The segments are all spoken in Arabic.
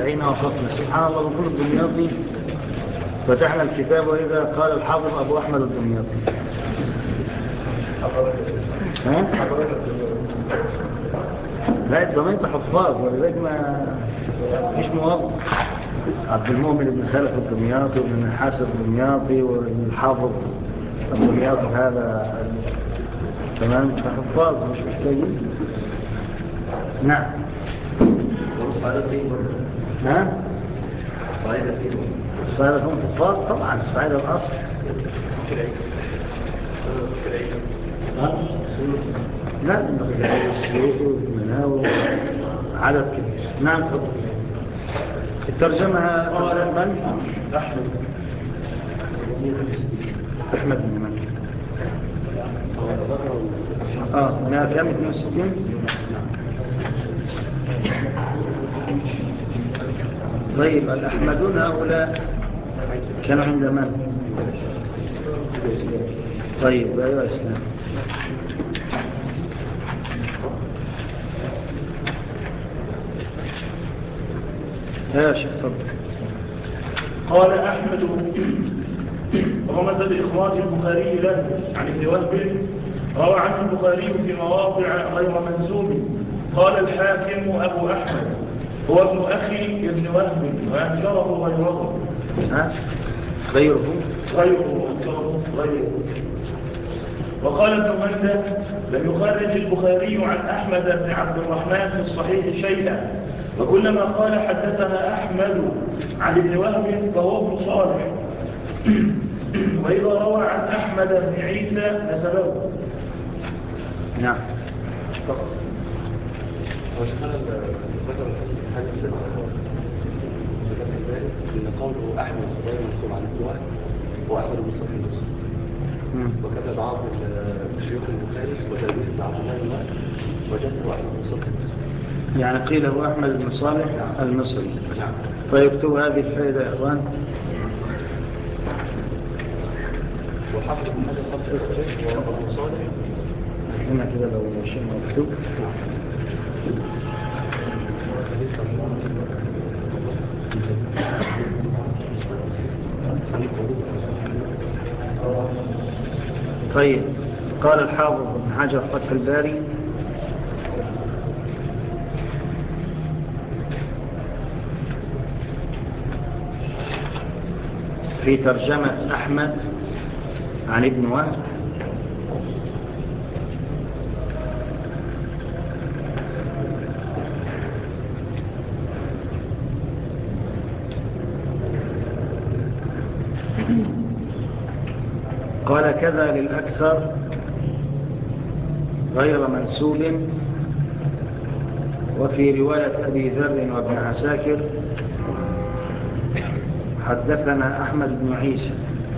حين وقفنا. سبحان الله، بنقول الدمياطي فتحنا الكتاب وإذا قال الحافظ أبو أحمد الدمياطي. لا، الدمياطي حفاظ ولذلك ما فيش موظف. عبد المؤمن بن خالد الدمياطي وابن الحاسب الدمياطي والحافظ الدمياطي هذا تمام، فحفاظ مش محتاجين. نعم. ها؟ الصعيدة هم حفاظ طبعا، الصعيدة الأصل. لا، السيوطي والمناوي عدد كبير. نعم. الترجمة قال من؟ أحمد بن من؟ أنا كام 62. طيب، الأحمدون هؤلاء كانوا عند من؟ طيب، أيها الإسلام. يا شيخ فضل. قال أحمد رمز بإخراج البخاري له عن ابن وهب، روى عنه البخاري في مواضع غير منسوب. قال الحاكم أبو أحمد هو ابن أخي ابن وهب وأنكره غيره. غيره. وقال ابن مندة لم يخرج البخاري عن أحمد بن عبد الرحمن في الصحيح شيئا، وكلما قال حدثنا أحمد عن ابن وهب فهو ابن صالح، وإذا روى عن أحمد بن عيسى نسبه. نعم. وشكرا ذكر الحاجة في ذلك إن قوله أحمد غير مسلم عن ابن وهب هو أحمد بن صالح المصري، وكذا بعض شيوخ البخاري وتلميذ ابن عبد الله بن وهب وجده أحمد بن صالح المصري، يعني قيل هو أحمد بن صالح المصري. نعم. فيكتبوا هذه الفائدة يا إخوان. وحفظ ابن حجر خط الشيخ وابن صالح هنا كده لو شيء مكتوب. طيب، قال الحافظ ابن حجر فتح الباري في ترجمة أحمد عن ابن وهب قال كذا للأكثر غير منسوب. وفي رواية أبي ذر وابن عساكر حدثنا أحمد بن عيسى.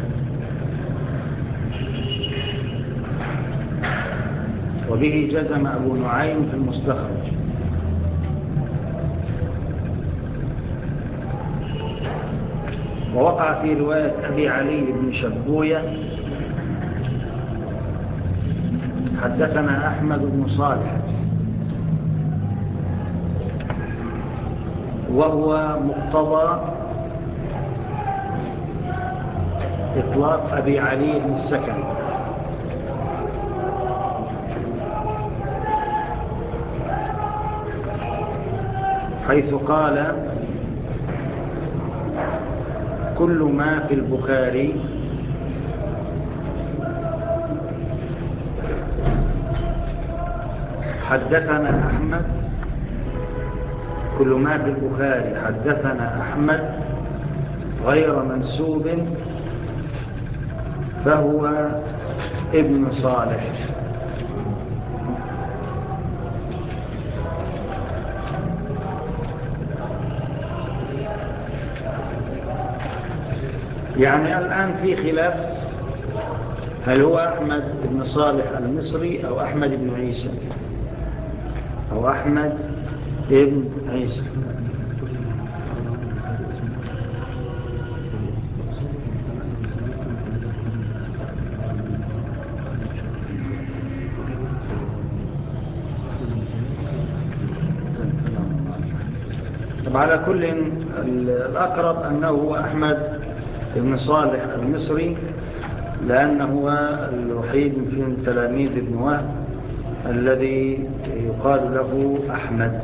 وبه جزم أبو نعيم في المستخرج. ووقع في رواية أبي علي بن شبوية حدثنا أحمد بن صالح، وهو مقتضى إطلاق أبي علي بن السكن، حيث قال كل ما في البخاري حدثنا أحمد، كل ما في البخاري حدثنا أحمد غير منسوب فهو ابن صالح. يعني الآن في خلاف هل هو أحمد بن صالح المصري أو أحمد بن عيسى أو أحمد بن عيسى. طب على كل الأقرب أنه هو أحمد بن صالح المصري، لأنه هو الوحيد من تلاميذ ابن وهب الذي يقال له أحمد،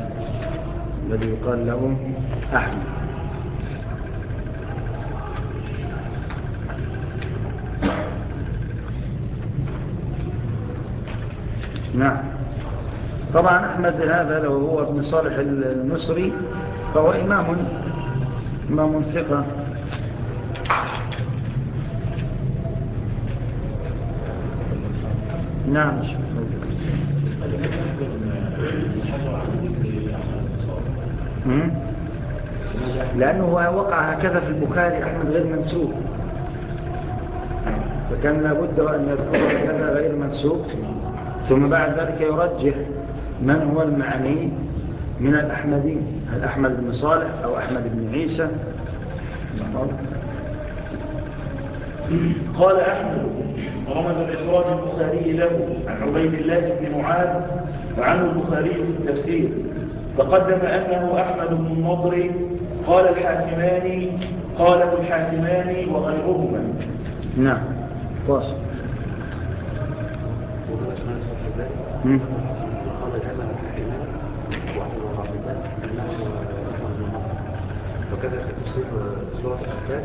نعم. طبعا أحمد هذا لو هو ابن صالح المصري فهو إمام ثقة. نعم. لأنه وقع هكذا في البخاري أحمد غير منسوب، فكان لابد أن يذكر هكذا غير منسوب، ثم بعد ذلك يرجح من هو المعني من الأحمدين، هل أحمد بن صالح أو أحمد بن عيسى. قال أحمد رمز الإخراج البخاري له عن عبيد الله بن معاذ وعنه البخاري في التفسير، تقدم أنه أحمد بن النضر قاله الحاكمان وغيرهما. نعم. واصل. وكذا في تفسير سورة الأحزاب.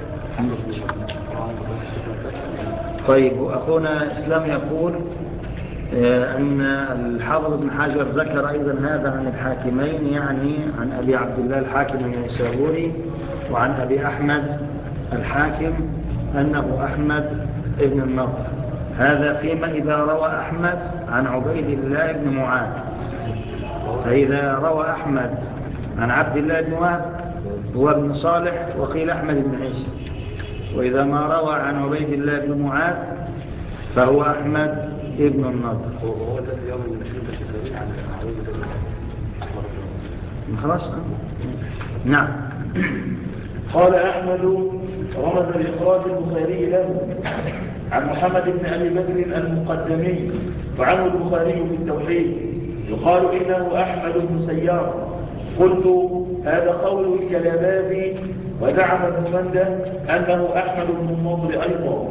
طيب، أخونا إسلام يقول أن الحافظ بن حجر ذكر أيضا هذا عن الحاكمين، يعني عن أبي عبد الله الحاكم النيسابوري وعن أبي أحمد الحاكم أنه أحمد ابن النضر. هذا فيما إذا روى أحمد عن عبيد الله بن معاذ، فإذا روى أحمد عن عبد الله بن وهب هو ابن صالح وقيل أحمد بن عيسى، وإذا ما روى عن عبيد الله بن معاذ فهو أحمد ابن النضر. وهو الذي يوم المشهور بالتدريب عن عبيد الله. خلاص. نعم. قال أحمد رمز الإخراج البخاري له عن محمد بن أبي بكر المقدمي وعنه البخاري في التوحيد، يقال إنه أحمد بن سيار. قلت هذا قول الكلاباذي، ودعم ابن منده أنه أحمد بن النضر أيضا.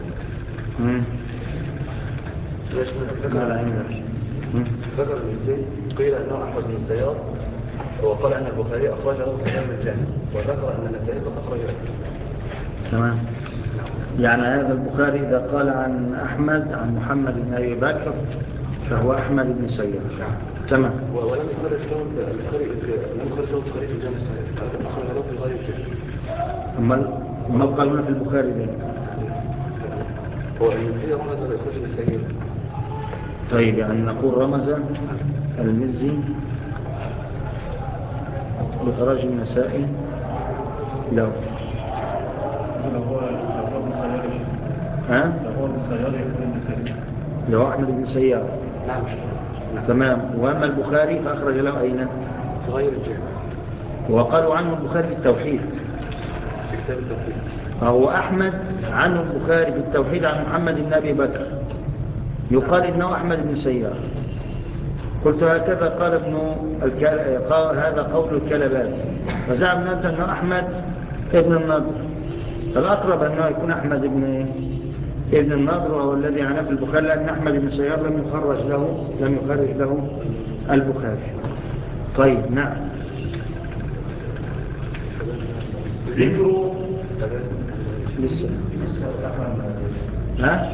ذكر المسلم قيل أنه أحمد بن سيار، وقال أن البخاري أخرج له في كتاب الجامع، وذكر أن النسائي قد أخرج له. تمام. يعني هذا البخاري إذا قال عن أحمد عن محمد بن أبي بكر فهو أحمد بن سيار. تمام. ولم يخرج له البخاري في الجامع الصحيح، ولكن أخرج له في غير الجامع. ما قالوا في البخاري ده؟ هو المزي رمز الإخراج السيد. طيب، يعني نقول رمز المزي بإخراج النسائي له. لو أحمد بن سيار. نعم. تمام. وأما البخاري فأخرج له أين؟ في غير الجامع. وقالوا عنه البخاري في التوحيد. في كتاب التوحيد. هو أحمد عنه البخاري في التوحيد عن محمد بن أبي بكر، يقال إنه أحمد بن سيار. قلت هكذا قال هذا قول الكلبات، فزعم أنت أنه أحمد ابن النضر، فالأقرب أنه يكون أحمد ابن النضر، وهو الذي عناه في البخاري، لأن أحمد بن سيار لم يخرج له البخاري. طيب. نعم. ذكر لسه ها؟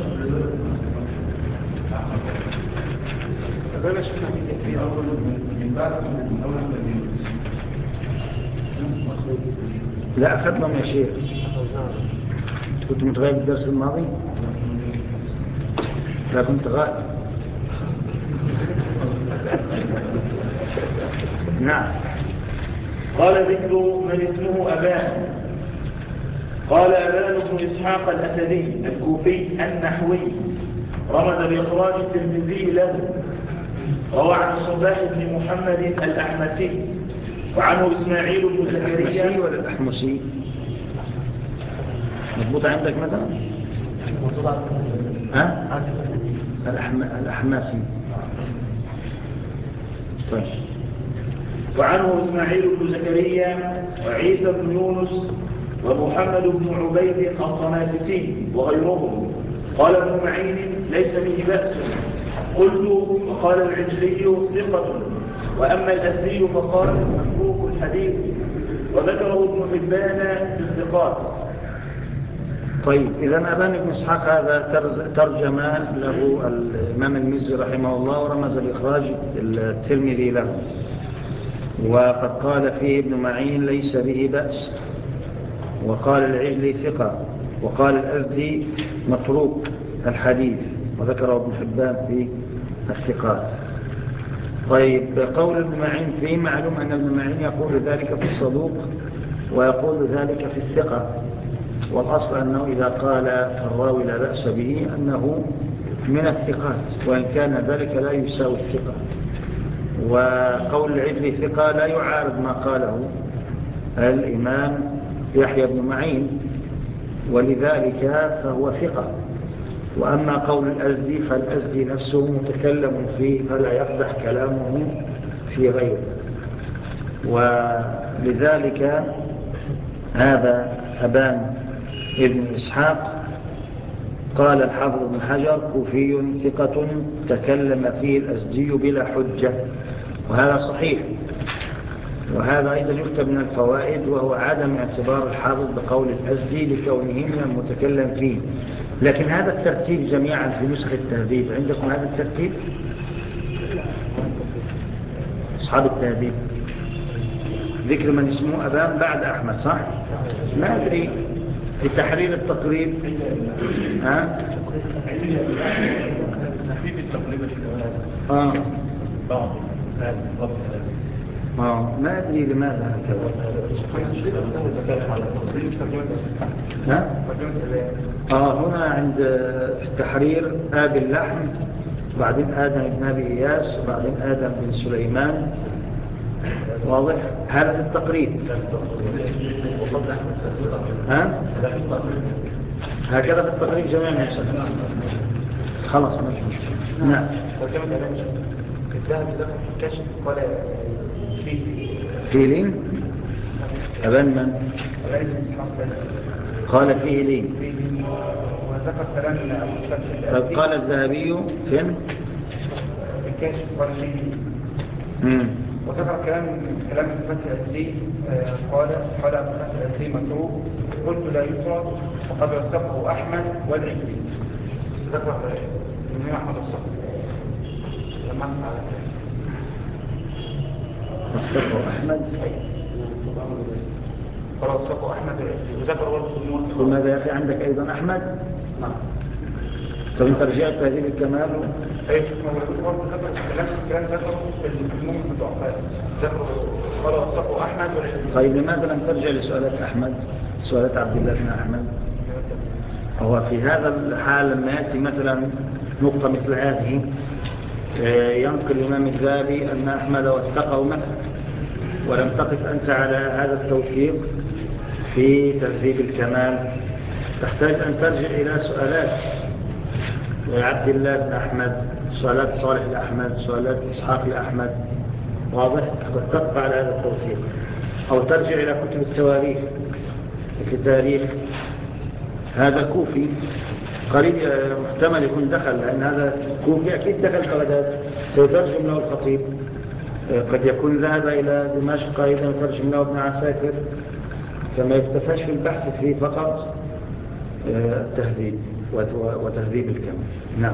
فبلا شك في أول من بعد من أول لا أخذنا يا شيخ. كنت متغيب الدرس الماضي؟ لا كنت غائب. نعم. قال ذكر من اسمه أبان. قال أبان بن إسحاق الأسدي الكوفي النحوي رمز بإخراج الترمذي له، روى عن الصباح بن محمد الأحمسي وعنه إسماعيل بن زكريا. الأحمسي ولا الأحمسي؟ مضبوط عندك مثلا؟ ها؟ الأحمسي. طيب. وعنه إسماعيل بن زكريا وعيسى بن يونس ومحمد بن عبيد الطنافسي وغيرهم. قال ابن معين ليس به بأس. قلت وقال العجلي ثقة، وأما الأزدي فقال متروك الحديث، وذكره ابن حبان في الثقات. طيب، إذا أبان بن إسحاق هذا ترجم له الإمام المزي رحمه الله ورمز بإخراج الترمذي له، وقد قال فيه ابن معين ليس به بأس، وقال العجلي ثقة، وقال الأزدي متروك الحديث، وذكره ابن حبان في الثقات. طيب، قول ابن معين فيه معلوم أن ابن معين يقول ذلك في الصدوق ويقول ذلك في الثقة، والأصل أنه إذا قال الراوي لا بأس به أنه من الثقات، وإن كان ذلك لا يساوي الثقة. وقول العجلي ثقة لا يعارض ما قاله الإمام يحيى بن معين، ولذلك فهو ثقة. وأما قول الأزدي فالأزدي نفسه متكلم فيه فلا يقدح كلامه في غيره، ولذلك هذا أبان ابن إسحاق قال الحافظ بن حجر كوفي ثقة تكلم فيه الأزدي بلا حجة، وهذا صحيح. وهذا أيضا يكتب من الفوائد، وهو عدم اعتبار الحافظ بقول الأزدي لكونه من المتكلم فيه. لكن هذا الترتيب جميعا في نسخ التهذيب عندكم هذا الترتيب؟ أصحاب التهذيب ذكر من اسمه أبان بعد أحمد، صح؟ ما أدري في تحرير التقريب ما أدري لماذا هكذا. هنا عند في التحرير آب اللحم، بعدين آدم بن أبي إياس، وبعدين آدم بن سليمان. واضح هذا في التقريب. هكذا في التقريب جميع النسخ. خلاص ماشي مشكلة. نعم. في لين أبان من قال فيه لين، وذكر كلام طب قال الذهبي فين الكاشف قال فيه وذكر كلام الفتح الأزدي قال الفتح الأزدي متروك. قلت لا يفرد، وقد وثقه أحمد والعجلي. ذكر من أحمد الصقر لما وثقه أحمد قال وثقه أحمد والعجلي، وذكر برضه لماذا يا أخي عندك أيضا أحمد؟ نعم. طب انت رجعت تهذيب الكمال؟ ايه هو ذكر نفس الكلام ذكره في المؤمن في الضعفاء، ذكره قال وثقه أحمد والعجلي. طيب لماذا لم ترجع لسؤالات أحمد، سؤالات عبد الله بن أحمد؟ هو في هذا الحال لما يأتي مثلا نقطة مثل هذه ينقل الإمام الذهبي أن أحمد وثقه مثلا، ولم تقف أنت على هذا التوثيق في تهذيب الكمال، تحتاج أن ترجع إلى سؤالات عبد الله بن أحمد، سؤالات صالح لأحمد، سؤالات إسحاق لأحمد. واضح؟ قد تبقى على هذا التوثيق، أو ترجع إلى كتب التواريخ مثل تاريخ هذا كوفي قريب محتمل يكون دخل، لأن هذا كوفي أكيد دخل بغداد سيترجم له الخطيب، قد يكون ذهب إلى دمشق أيضا يترجم له ابن عساكر، فما يكتفاش في البحث فيه فقط التهذيب وتهذيب الكمال. نعم.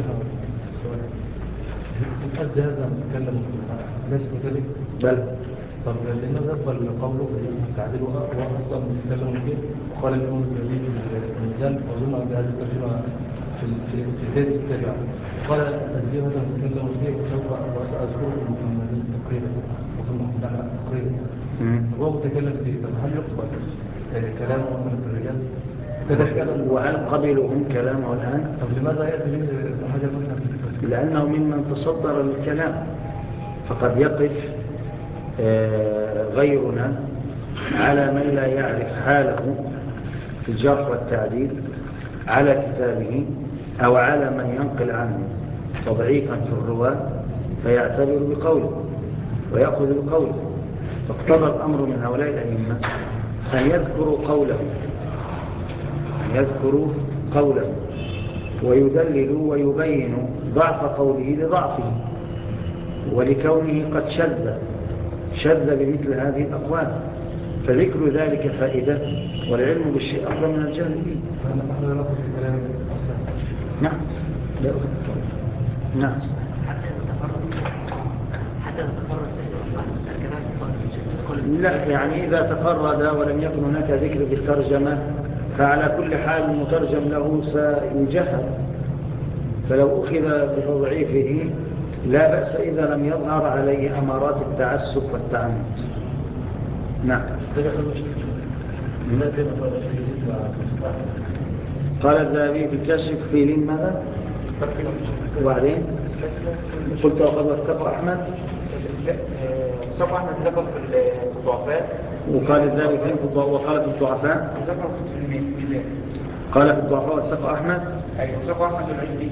الأزدي هذا متكلم ليس كذلك؟ بل طب لماذا يقبل قوله تعديل وأصلا متكلم فيه؟ وقال الإمام الجليل في الميزان وظن أن هذه الترجمة في هذه التابعة. قال الأزدي هذا متكلم فيه وسوف أذكره في المحمدين تقريبا وفي المحمدين تقريبا. وهو متكلم فيه، طب هل يقبل كلامه مثلا في الرجال؟ وهل قبلهم كلامه الآن؟ طب لماذا يأتي به حاجة مثلا؟ لأنه ممن تصدر الكلام، فقد يقف غيرنا على من لا يعرف حاله في الجرح والتعديل على كتابه أو على من ينقل عنه تضعيفا في الرواة، فيعتبر بقوله ويأخذ بقوله. فاقتضى الأمر من هؤلاء الأئمة أن يذكروا قوله ويدللوا ويبينوا ضعف قوله لضعفه ولكونه قد شذ بمثل هذه الأقوال، فذكر ذلك فائدة، والعلم بالشيء أفضل من الجهل به. نعم لا أخذ. نعم لا، يعني إذا تفرد ولم يكن هناك ذكر بالترجمة فعلى كل حال المترجم له سيجهل، فلو أخذ بتضعيفه لا بأس إذا لم يظهر عليه أمارات التعسف والتعنت. نعم. قال الذهبي في الكشف في لين ماذا؟ وبعدين قلت وقد وثق أحمد ذكر في الضعفاء، وقال الذهبي فين وقال في الضعفاء؟ ذكر في الميزان. قال في الضعفاء وثق أحمد؟ أيوة وثق أحمد والعجلي.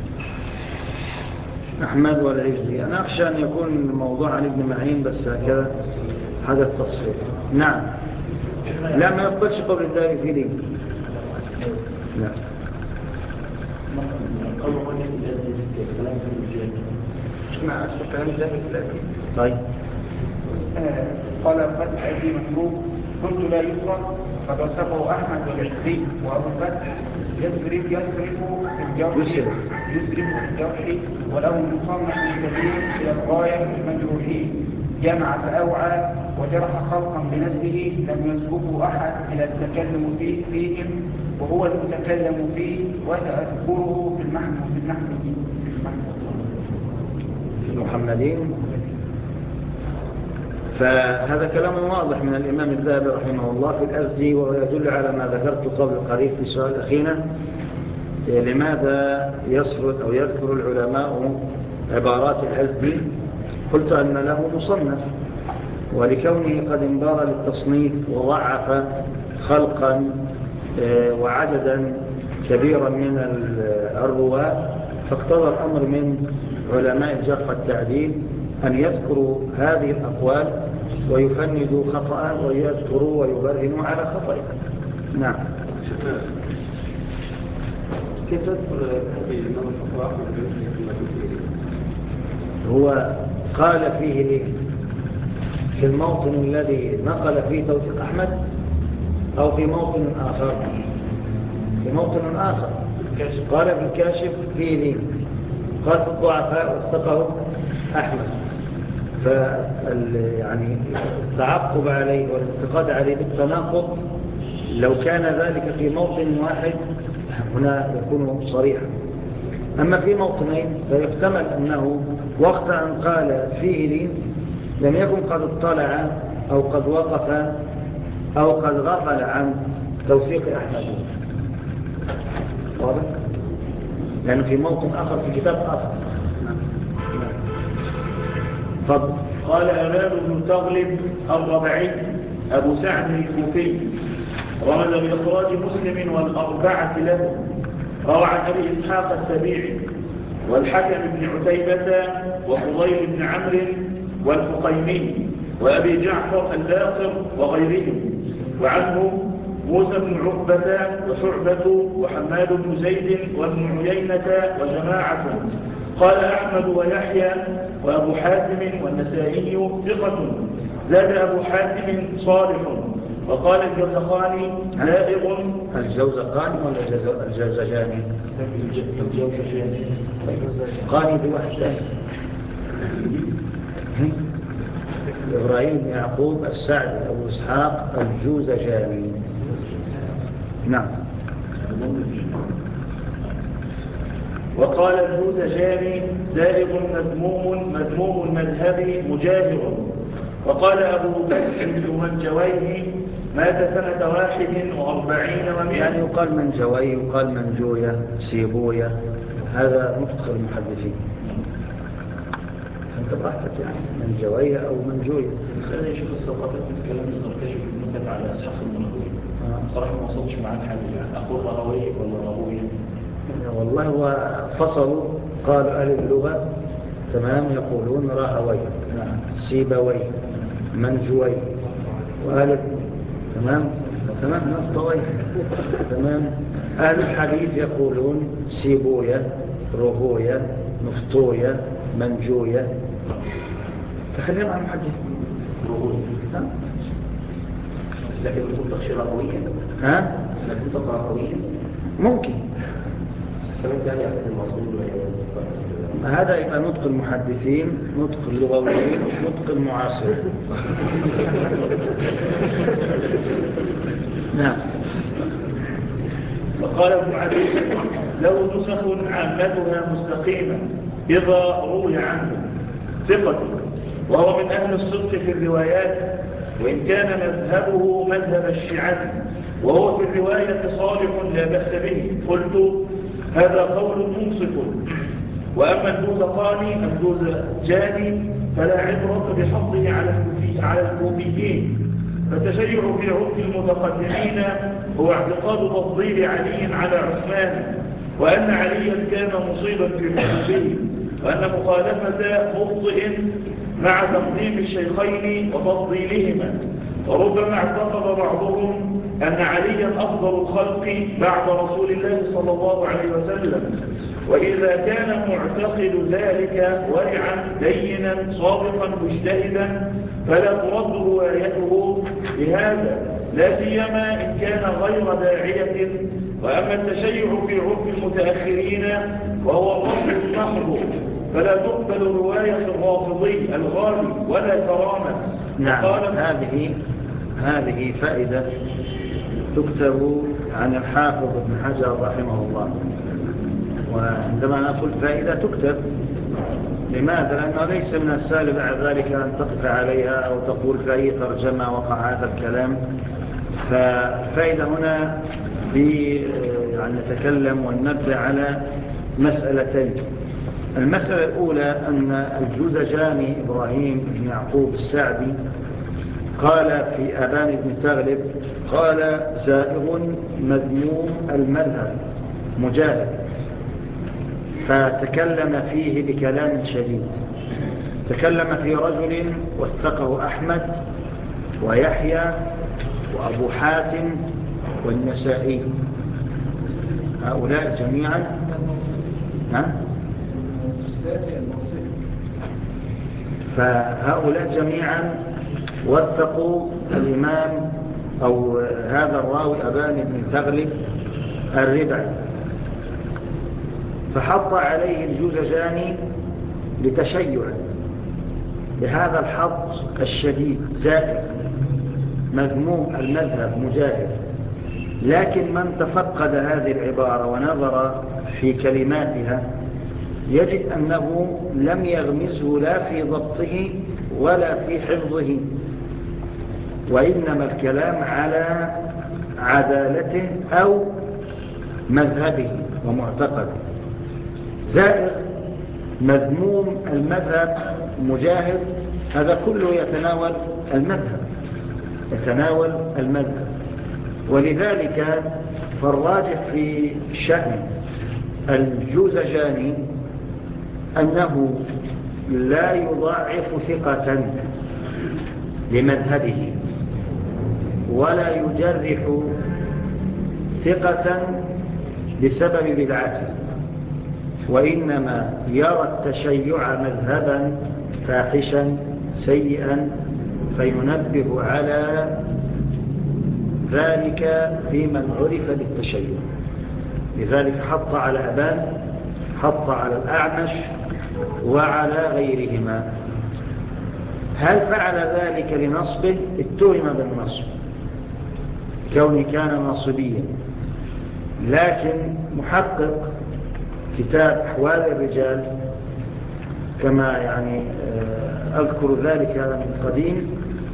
أحمد والعجلي. أنا أخشى أن يكون الموضوع عن ابن معين بس هكذا حدث تصوير. نعم. لا ما يقبلش قول الذهبي في لين. نعم. اسمع أسفل كلام الذهبي في الأكيد. طيب. قال فتح أيدي مكروه كنت لا يفرق قد وثقه أحمد والعجلي وأبو الفتح يسرف في الجرح وله مصنف كبير إلى الغاية المجروحين جمع فأوعى وجرح خلقا بنفسه لم يسبقه أحد إلى التكلم فيهم وهو المتكلم فيه وسأذكره في المحمدين. فهذا كلام واضح من الإمام الذهبي رحمه الله في الأزدي، وهو يدل على ما ذكرت قبل قريب في سؤال أخينا: لماذا يسرد أو يذكر العلماء عبارات الأزدي؟ قلت أن له مصنف، ولكونه قد انبار للتصنيف وضعف خلقا وعددا كبيرا من الرواة، فاقتضى الأمر من علماء الجرح والتعديل أن يذكروا هذه الأقوال ويفندوا خطأ ويذكروا ويبرهنوا على خطأ. نعم. كيف تذكر هذه الإمام الخطأ هو قال فيه ليه في الموطن الذي نقل فيه توثيق أحمد أو في موطن آخر؟ في موطن آخر قال في الكاشف فيه ليه، قال في الضعفاء وثقه أحمد. يعني التعقب عليه والانتقاد عليه بالتناقض لو كان ذلك في موطن واحد هنا يكون صريحا، أما في موطنين فيحتمل أنه وقت أن قال فيه لين لم يكن قد اطلع أو قد وقف أو قد غفل عن توثيق أحمد، واضح؟ لأنه في موطن آخر في كتاب آخر. فضل. قال أمام بن تغلب الربعي أبو سعد الكوفي رمز بإخراج مسلم والأربعة له، روى عن أبي إسحاق السبيعي والحكم بن عتيبة وفضيل بن عمرو والفقيمي وأبي جعفر الباقر وغيرهم، وعنه موسى بن عقبة وشعبة وحماد بن زيد وابن عيينة وجماعة. قال أحمد ويحيى وأبو حاتم والنسائي ثقة، زاد أبو حاتم صالح. وقال الجوزقاني زائغ. الجوزقاني ولا الجوزجاني؟ الجوزجاني قاني بواحد ثاني. إبراهيم بن يعقوب السعد أبو إسحاق الجوزجاني. نعم. وقال الجوزجاني زائغ مذموم المذهب مجاهر. وقال أبو بكر بن منجويه مات سنة 41 و100. يعني يقال منجوي، يقال منجوية، سيبوية، هذا مفتخر المحدثين. أنت براحتك يعني منجوية أو منجوية. خلينا نشوف السلطات في الكلام الزركشي في المدة على أسحاق المنجوية. صراحة ما وصلتش معاك حاجة يعني أقول رهوية ولا رهوية. والله هو فصلوا، قالوا أهل اللغة تمام يقولون راهوي سيبوي منجوي وأهل تمام نفطوي تمام. أهل الحديث يقولون سيبوية رهوية نفطوية منجوية. تخلينا عن محدث لكن يكون تخشير قوية لكن تقرأ قوية ممكن السبب ده يعني المصدر هذا يبقى نطق المحدثين نطق اللغويين نطق المعاصرين. نعم. وقال ابن عدي له نسخ عامتها مستقيمة إذا روي عنه ثقة وهو من أهل الصدق في الروايات وإن كان مذهبه مذهب الشيعة وهو في الرواية صالح لا بأس به. قلت هذا قول منصف. وأما الجوزجاني فلا عبرة بحفظه على الكوفيين. فالتشيع في عرف المتقدمين هو اعتقاد تفضيل علي على عثمان وأن عليا كان مصيبا في حكمه وأن مخالفة مخطئ مع تقديم الشيخين وتفضيلهما. وربما اعتقد بعضهم أن عليا أفضل الخلق بعد رسول الله صلى الله عليه وسلم. وإذا كان معتقد ذلك ورعا دينا صادقا مجتهدا فلا ترد روايته بهذا لا سيما إن كان غير داعية. وأما التشيع في عرف المتأخرين وهو الرفض المحض فلا تقبل رواية الرافضي الغالي ولا كرامة. نعم. هذه فائدة تكتب عن الحافظ ابن حجر رحمه الله. وعندما نقول فائدة تكتب لماذا؟ لأنه ليس من السهل بعد ذلك أن تقف عليها أو تقول في أي ترجمة وقع هذا الكلام. ففائدة هنا يعني نتكلم وننبه على مسألتين. المسألة الأولى أن الجوزجاني إبراهيم بن يعقوب السعدي قال في أبان بن تغلب قال زائغ مذموم المذهب مجاهد، فتكلم فيه بكلام شديد. تكلم في رجل وثقه أحمد ويحيى وأبو حاتم والنسائي، هؤلاء جميعا فهؤلاء جميعا وثقوا الإمام أو هذا الراوي أبان بن تغلب الربعي، فحط عليه الجوزجاني لتشيع بهذا الحط الشديد زائد مذموم المذهب مجاهد. لكن من تفقد هذه العبارة ونظر في كلماتها يجد أنه لم يغمزه لا في ضبطه ولا في حفظه، وإنما الكلام على عدالته أو مذهبه ومعتقده. زائر مذموم المذهب مجاهد، هذا كله يتناول المذهب. ولذلك فالراجح في شأن الجوزجاني أنه لا يضاعف ثقة لمذهبه ولا يجرح ثقة بسبب بدعته، وإنما يرى التشيع مذهبا فاحشا سيئا فينبه على ذلك في من عرف بالتشيع. لذلك حط على أبان، حط على الأعمش وعلى غيرهما. هل فعل ذلك لنصبه؟ اتهم بالنصب كونه كان ناصبيا، لكن محقق كتاب أحوال الرجال كما يعني أذكر ذلك من قديم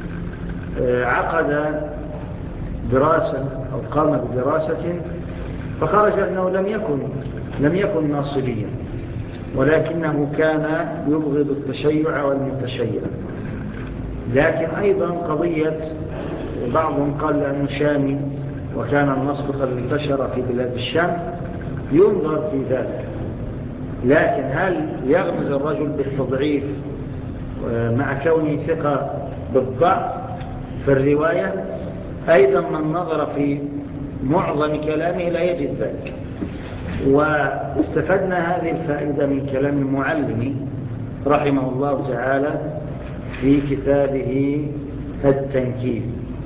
عقد دراسة أو قام بدراسة فخرج أنه لم يكن ناصبيا، ولكنه كان يبغض التشيع والمتشيع. لكن أيضا قضية بعضهم قال لأنه شامي وكان النصب قد انتشر في بلاد الشام ينظر في ذلك. لكن هل يغمز الرجل بالتضعيف مع كونه ثقة بالضعف في الرواية أيضا من نظر في معظم كلامه لا يجد ذلك. واستفدنا هذه الفائدة من كلام المعلم رحمه الله تعالى في كتابه التنكيل،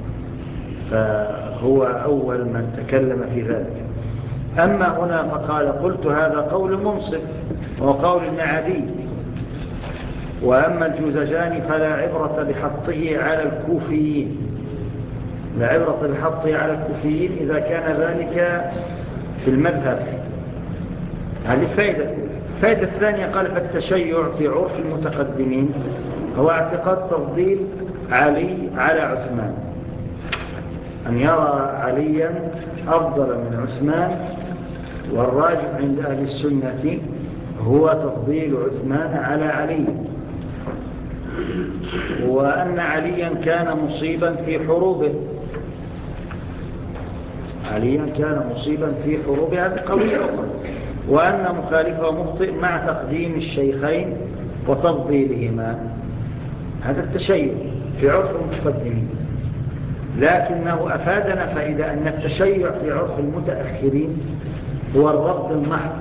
فهو أول من تكلم في ذلك. أما هنا فقال قلت هذا قول منصف وقول ابن عدي، وأما الجوزجاني فلا عبرة بحطه على الكوفيين، لا عبرة بحطه على الكوفيين إذا كان ذلك في المذهب. هذه الفائدة. الفائدة الثانية قال فالتشيع في عرف المتقدمين هو اعتقاد تفضيل علي على عثمان، أن يرى عليا أفضل من عثمان، والراجح عند أهل السنة هو تفضيل عثمان على علي، وأن عليا كان مصيبا في حروبه، عليا كان مصيبا في حروبه، هذه قضية أخرى، وأن مخالفه مخطئ مع تقديم الشيخين وتفضيلهما، هذا التشيع في عرف المتقدمين. لكنه أفادنا فإذا أن التشيع في عرف المتأخرين هو الرفض المحض،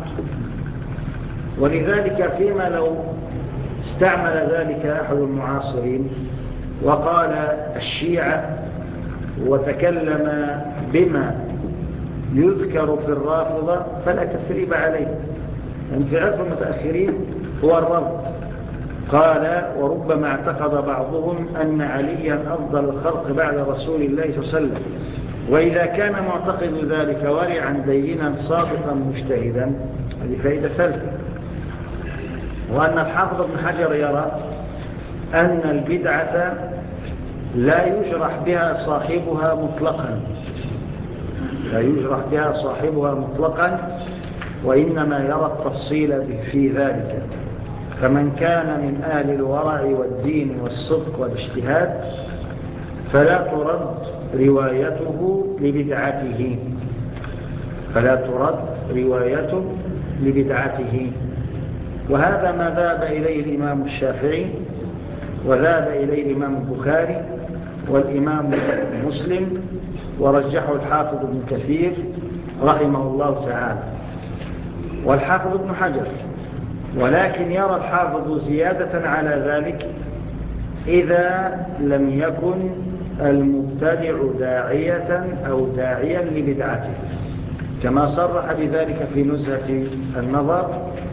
ولذلك فيما لو استعمل ذلك أحد المعاصرين وقال الشيعة وتكلم بما يذكر في الرافضة فلا تثريب عليه، يعني في عرف المتأخرين هو الرفض. قال وربما اعتقد بعضهم أن عليا أفضل الخلق بعد رسول الله صلى الله عليه وسلم، وإذا كان معتقد ذلك ورعا دينا صادقا مجتهدا، هذه فائدة ثالثة. وأن الحافظ ابن حجر يرى أن البدعة لا يجرح بها صاحبها مطلقا، لا يجرح بها صاحبها مطلقا، وإنما يرى التفصيل في ذلك. فمن كان من أهل الورع والدين والصدق والاجتهاد فلا ترد روايته لبدعته، فلا ترد روايته لبدعته. وهذا ما ذهب إليه الإمام الشافعي، وذهب إليه الإمام البخاري والإمام مسلم، ورجحه الحافظ ابن كثير رحمه الله تعالى والحافظ ابن حجر. ولكن يرى الحافظ زيادة على ذلك إذا لم يكن المبتدع داعية أو داعيا لبدعته، كما صرح بذلك في نزهة النظر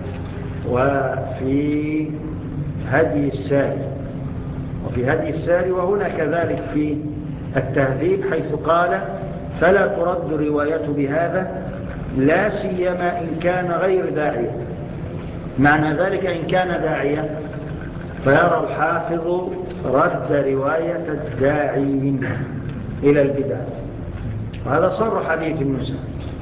وفي هدي الساري، وفي هدي الساري، وهنا كذلك في التهذيب حيث قال فلا ترد روايته بهذا لا سيما إن كان غير داعية. معنى ذلك إن كان داعيا فيرى الحافظ رد رواية الداعين إلى البدع، وهذا صرح به في النزهة.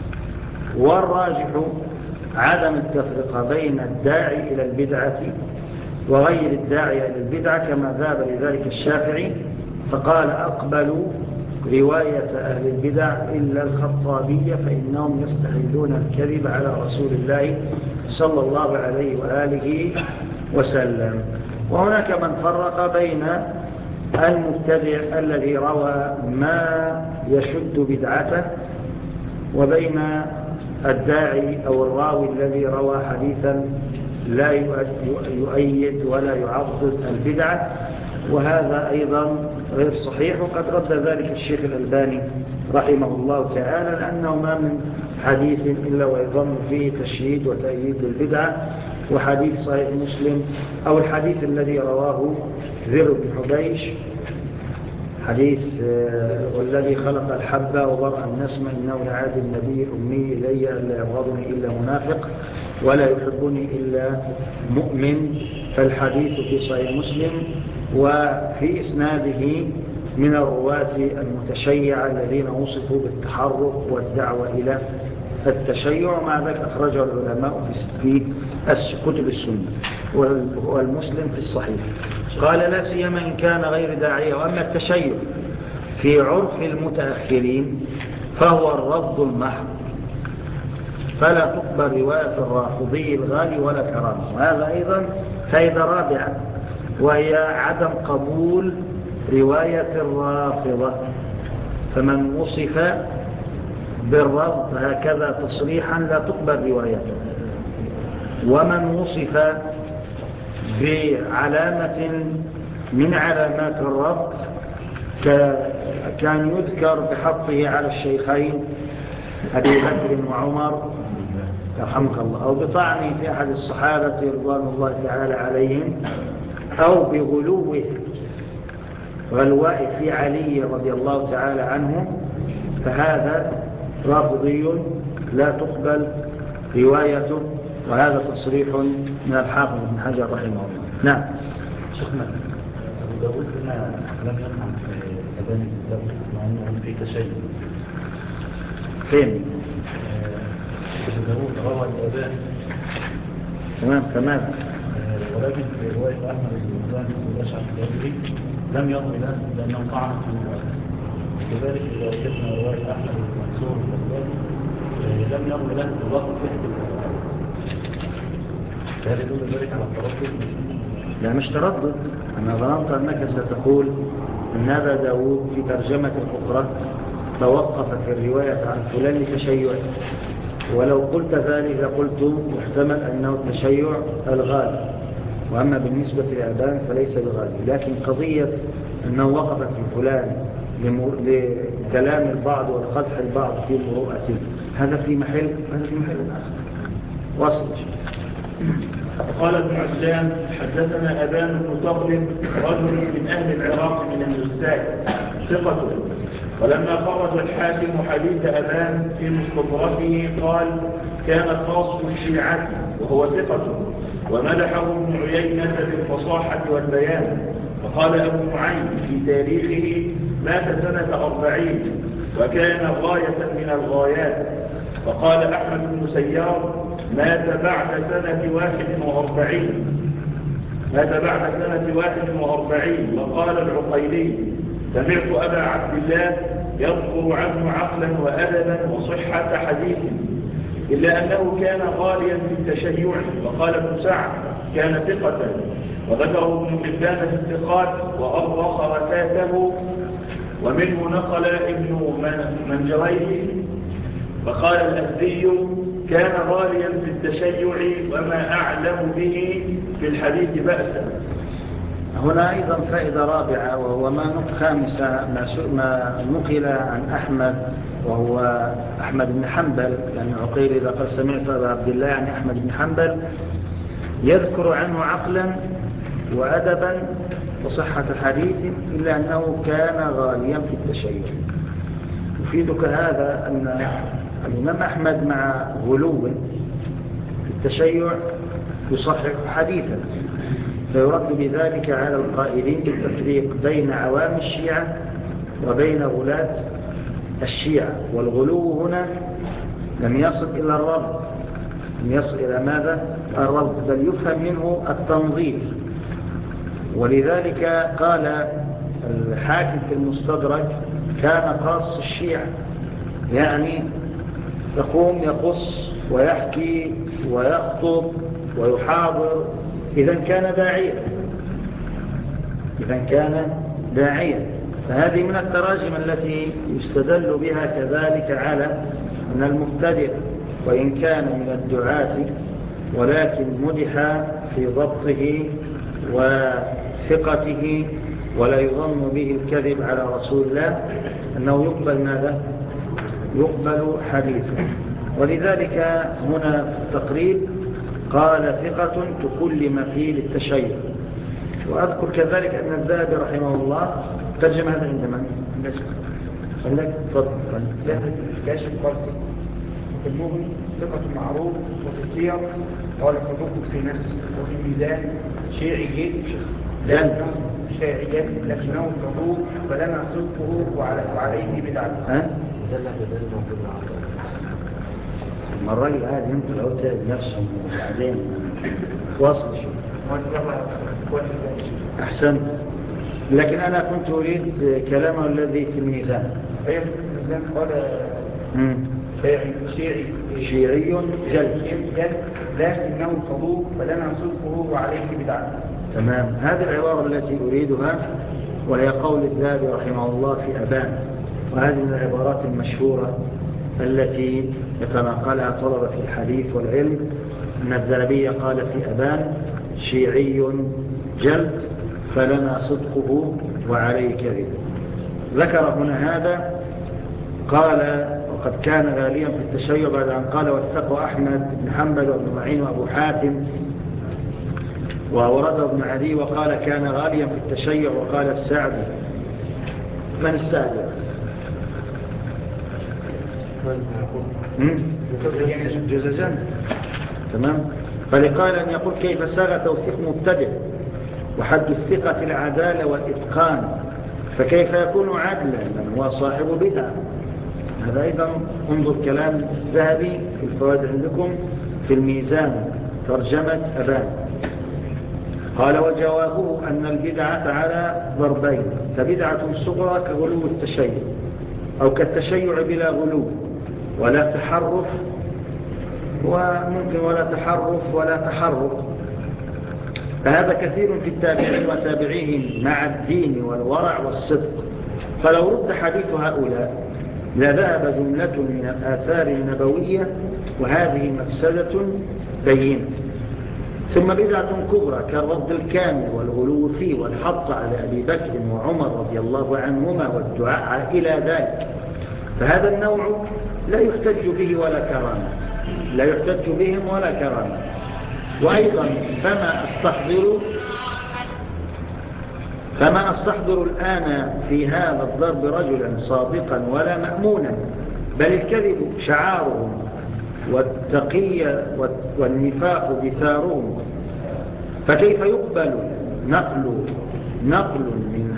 والراجح عدم التفرقة بين الداعي إلى البدعة وغير الداعي إلى البدعة، كما ذهب لذلك الشافعي فقال أقبلوا رواية أهل البدع إلا الخطابية فإنهم يستحيلون الكذب على رسول الله صلى الله عليه وآله وسلم. وهناك من فرق بين المبتدع الذي روى ما يشد بدعته وبين الداعي أو الراوي الذي روى حديثا لا يؤيد ولا يعضد البدعة، وهذا أيضا غير صحيح. وقد رد ذلك الشيخ الألباني رحمه الله تعالى، لأنه ما من حديث إلا ويظن فيه تشييد وتأييد للبدعة. وحديث صحيح مسلم أو الحديث الذي رواه ذر بن حبيش، حديث والذي خلق الحبة وبرأ النسمة إنه لعاد النبي أمي إلي ألا يبغضني إلا منافق ولا يحبني إلا مؤمن، فالحديث في صحيح مسلم وفي إسناده من الرواة المتشيعة الذين وصفوا بالتحرك والدعوة إلى التشيع، مع ذلك أخرجه العلماء في كتب السنة والمسلم في الصحيح. قال لا سيما إن كان غير داعية. وأما التشيع في عرف المتأخرين فهو الرفض المحض، فلا تقبل رواية الرافضي الغالي ولا كرامه. وهذا أيضا فائدة رابعة، وهي عدم قبول رواية الرافضة، فمن وصف بالرفض هكذا تصريحا لا تقبل روايته، ومن وصف بعلامة من علامات الرفض كان يذكر بحطه على الشيخين أبي بكر وعمر رحمك الله، أو بطعنه في أحد الصحابة رضوان الله تعالى عليهم، أو بغلوه غلواء في علي رضي الله تعالى عنه، فهذا رافضي لا تقبل روايته، وهذا تصريح من الحافظ بن حجر رحمه الله. نعم شيخنا أبو داود هنا لم يفهم في أذان الكتاب مع أنه في تشيع. فين؟ أبو داود روى الأذان تمام ولكن في رواية أحمد بن عبد الأشعث الكبري لم يروي له لأنه طعن في الرواية. كذلك إذا وجدنا رواية أحمد بن منصور الكبري لم يروي له باللفظ في هل يدل ذلك على التردد؟ لا مش تردد، أنا ظننت أنك ستقول أن أبا داود في ترجمة أخرى توقف في الرواية عن فلان لتشيع، ولو قلت ذلك لقلت يحتمل أنه التشيع الغالي، وأما بالنسبة لأبان فليس بغالي، لكن قضية أنه وقف في فلان لكلام البعض والقدح البعض في مروءته، هذا في محل آخر. واصل. قال ابن عجلان حدثنا أبان بن طغل رجل من أهل العراق من النساك ثقة، ولما خرج الحاكم حديث أبان في مستدركه قال كان خاص الشيعة وهو ثقة، ومدحه ابن عيينة بالفصاحة والبيان. وقال أبو نعيم في تاريخه مات سنة 40 وكان غاية من الغايات. وقال أحمد بن سيار مات بعد سنة 41. وقال العقيلي سمعت أبا عبد الله يذكر عنه عقلا وأدبا وصحة حديث، إلا أنه كان غاليا في التشيع. وقال ابن سعد كان ثقة، وذكره ابن حبان في الثقات وأرخ وفاته، ومنه نقل ابن منجويه. وقال الأزدي كان غاليا في التشيع وما أعلم به في الحديث بأسا. هنا أيضا فائدة رابعة، وهو خامسة ما نقل عن أحمد، وهو أحمد بن حنبل، لأن عقيل إذا قد سمعت أبا عبد الله عن أحمد بن حنبل يذكر عنه عقلا وأدبا وصحة حديث، إلا أنه كان غاليا في التشيع. يفيدك هذا أن الإمام أحمد مع غلوه في التشيع يصحح حديثا، فيرد بذلك على القائلين بالتفريق بين عوام الشيعة وبين غلاة الشيعة. والغلو هنا لم يصل إلى الرفض، لم يصل إلى ماذا؟ الرفض، بل يفهم منه التنظيف. ولذلك قال الحاكم في المستدرك كان خاص الشيعة، يعني يقوم يقص ويحكي ويخطب ويحاضر، إذا كان داعيا. فهذه من التراجم التي يستدل بها كذلك على أن المبتدئ وإن كان من الدعاة ولكن مدح في ضبطه وثقته ولا يظن به الكذب على رسول الله، أنه يقبل ماذا؟ يقبل حديثه. ولذلك هنا في التقريب قال ثقة تكلم فيه للتشيع. وأذكر كذلك أن الذهبي رحمه الله ترجم هذا عندما عندك فضل كاشف قرصي في المغني ثقة معروف، وفي السير قال صدوق في نفسه، وفي الميزان شيعيين لكنه صدوق فلنا صدقه وعليه بدعته. الراجل هذا يمكن لو تعب نفسه وبعدين واصل شو أحسنت. لكن أنا كنت أريد كلامه الذي في الميزان. أيه في الميزان قال شيعي جلد لكنه صدوق فلنا صدقه وعليه بدعته. تمام. هذه العبارة التي أريدها وهي قول الذهبي رحمه الله في أبان. وهذه من العبارات المشهورة التي يتناقلها طلبة في الحديث والعلم، أن الذهبي قال في أبان: شيعي جلد فلنا صدقه وعليه كذب. ذكر هنا هذا، قال: وقد كان غاليا في التشيع، بعد أن قال: واتقوا أحمد بن حنبل وابن معين وأبو حاتم، وأورده ابن عدي وقال: كان غاليا في التشيع. وقال السعدي. من السعدي؟ جزجان. تمام. فلقال أن يقول: كيف ساغ توثيق مبتدع وحد الثقة العدالة والإتقان، فكيف يكون عدلا من هو صاحب بدعة؟ هذا أيضا انظر كلام الذهبي في الفوائد عندكم في الميزان ترجمة أبان. قال: وجوابه أن البدعة على ضربين: كبدعة صغرى كغلو التشيع، أو كالتشيع بلا غلو ولا تحرف، وممكن ولا تحرف ولا تحرف. فهذا كثير في التابعين وتابعيهم مع الدين والورع والصدق. فلو رد حديث هؤلاء لذهب جملة من الآثار النبوية، وهذه مفسدة بينة. ثم بدعة كبرى كالرد الكامل والغلو فيه والحط على أبي بكر وعمر رضي الله عنهما والدعاء إلى ذلك، فهذا النوع لا يحتج به ولا كرامة، لا يحتج بهم ولا كرامة. وأيضا فما أستحضر الآن في هذا الضرب رجلا صادقا ولا مأمونا، بل الكذب شعارهم والتقية والنفاق دثارهم. فكيف يقبل نقل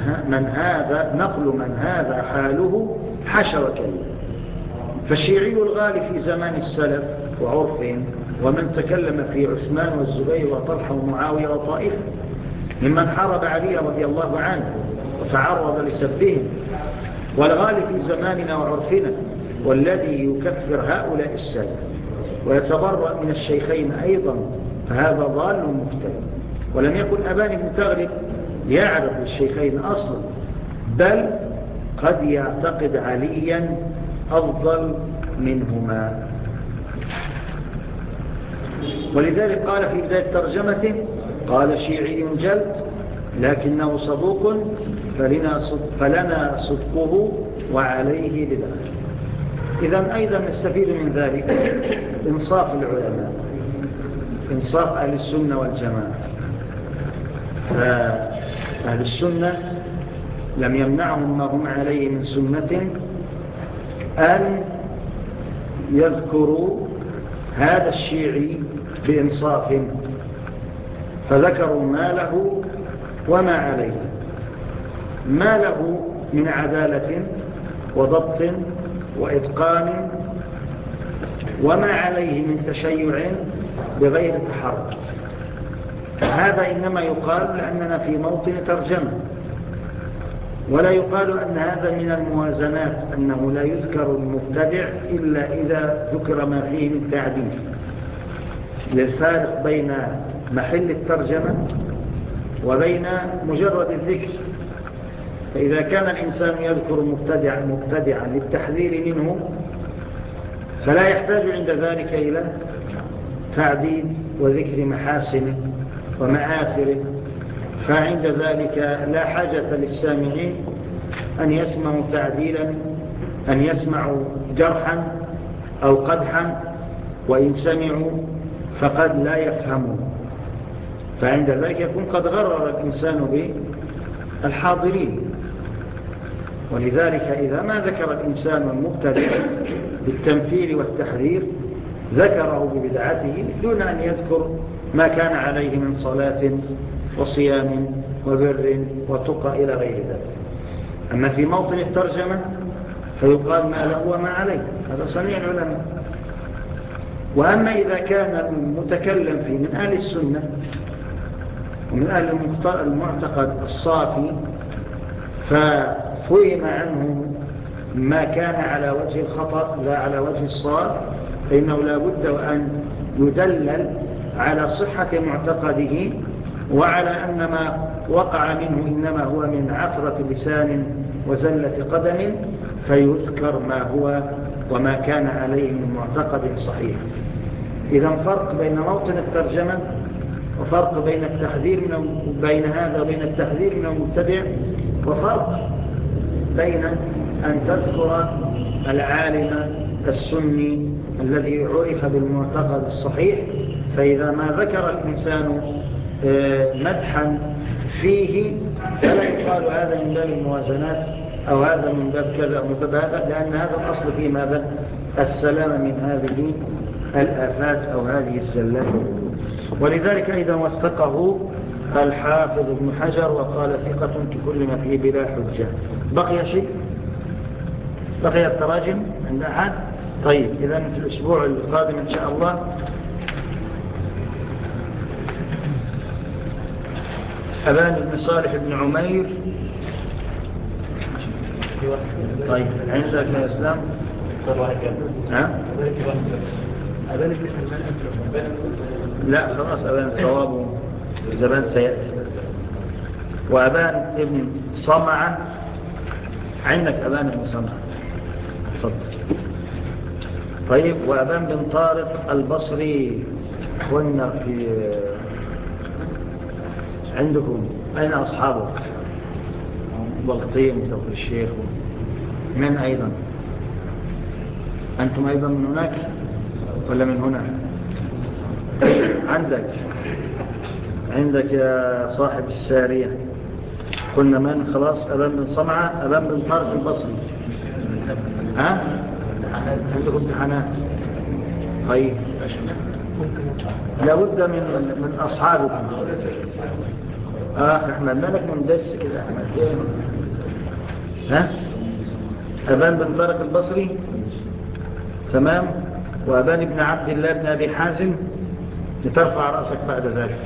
من هذا حاله حاشا وكلا. فالشيعي الغالي في زمان السلف وعرفهم، ومن تكلم في عثمان والزبير وطلحة ومعاوية وطائفة ممن حارب علي رضي الله عنه وتعرض لسبهم، والغالي في زماننا وعرفنا، والذي يكفر هؤلاء السلف ويتبرأ من الشيخين أيضا، فهذا ضال مفتري. ولم يكن أبان بن تغلب يعرف الشيخين أصلا، بل قد يعتقد عليا أفضل منهما. ولذلك قال في بداية ترجمته: قال: شيعي جلد لكنه صدوق فلنا صدقه وعليه بدعة. إذن أيضا نستفيد من ذلك إنصاف العلماء، إنصاف أهل السنة والجماعة. فأهل السنة لم يمنعهم ما هم عليه من سنة أن يذكروا هذا الشيعي بإنصاف، فذكروا ما له وما عليه، ما له من عدالة وضبط وإتقان، وما عليه من تشيع بغير تحرك. هذا إنما يقال لأننا في موطن ترجمة، ولا يقال أن هذا من الموازنات، أنه لا يذكر المبتدع إلا إذا ذكر ما فيه من تعديل، للفارق بين محل الترجمة وبين مجرد الذكر. فإذا كان الإنسان يذكر مبتدعا للتحذير منه، فلا يحتاج عند ذلك إلى تعديل وذكر محاسنه ومآثره، فعند ذلك لا حاجة للسامعين أن يسمعوا تعديلا، أن يسمعوا جرحا أو قدحا، وإن سمعوا فقد لا يفهموا، فعند ذلك يكون قد غرر الإنسان بالحاضرين. ولذلك إذا ما ذكر الإنسان المبتدع بالتمثيل والتحذير ذكره ببدعته دون أن يذكر ما كان عليه من صلاة وصيام وبر وتقى إلى غير ذلك. أما في موطن الترجمة فيقال ما له وما عليه، هذا صنيع العلماء. وأما إذا كان المتكلم فيه من أهل السنة ومن أهل المعتقد الصافي، ففهم عنه ما كان على وجه الخطأ لا على وجه الصواب، فإنه لا بد أن يدلل على صحة معتقده وعلى أن ما وقع منه إنما هو من عثرة لسان وزلة قدم، فيذكر ما هو وما كان عليه من معتقد صحيح. إذا فرق بين موطن الترجمة وفرق بين التحذير بين هذا وبين التحذير من المبتدع، وفرق بين أن تذكر العالم السني الذي عرف بالمعتقد الصحيح، فإذا ما ذكر الإنسان مدحا فيه فلا يقال هذا من باب الموازنات أو هذا من باب كذا أو من باب هذا، لأن هذا الأصل في ماذا؟ السلام من هذه الآفات أو هذه الزلات. ولذلك أيضا وثقه الحافظ ابن حجر وقال ثقة ككل ما فيه بلا حجة. بقي شيء؟ بقي التراجم عند أحد؟ طيب إذن في الأسبوع القادم إن شاء الله أبان بن صالح بن عمير. طيب عندك يا إسلام؟ لا خلاص أبان صوابه زمان سيأتي. وأبان ابن صمعة، عندك أبان ابن صمعة تفضل. طيب وأبان بن طارق البصري أخواننا في عندكم أين أصحابك؟ بلطيم وتوفي الشيخ من أيضا؟ أنتم أيضا من هناك ولا من هنا؟ عندك يا صاحب السارية قلنا من؟ خلاص أبان بن صمعة، أبان بن طارق البصري. ها؟ عندكم امتحانات؟ طيب لابد من أصحابكم. أحمد مالك من دس كده أحمد. ها؟ أبان بن طارق البصري تمام. وأبان بن عبد الله بن أبي حازم لترفع رأسك بعد ذلك.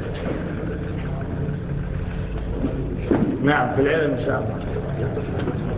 نعم في العلم إن شاء الله.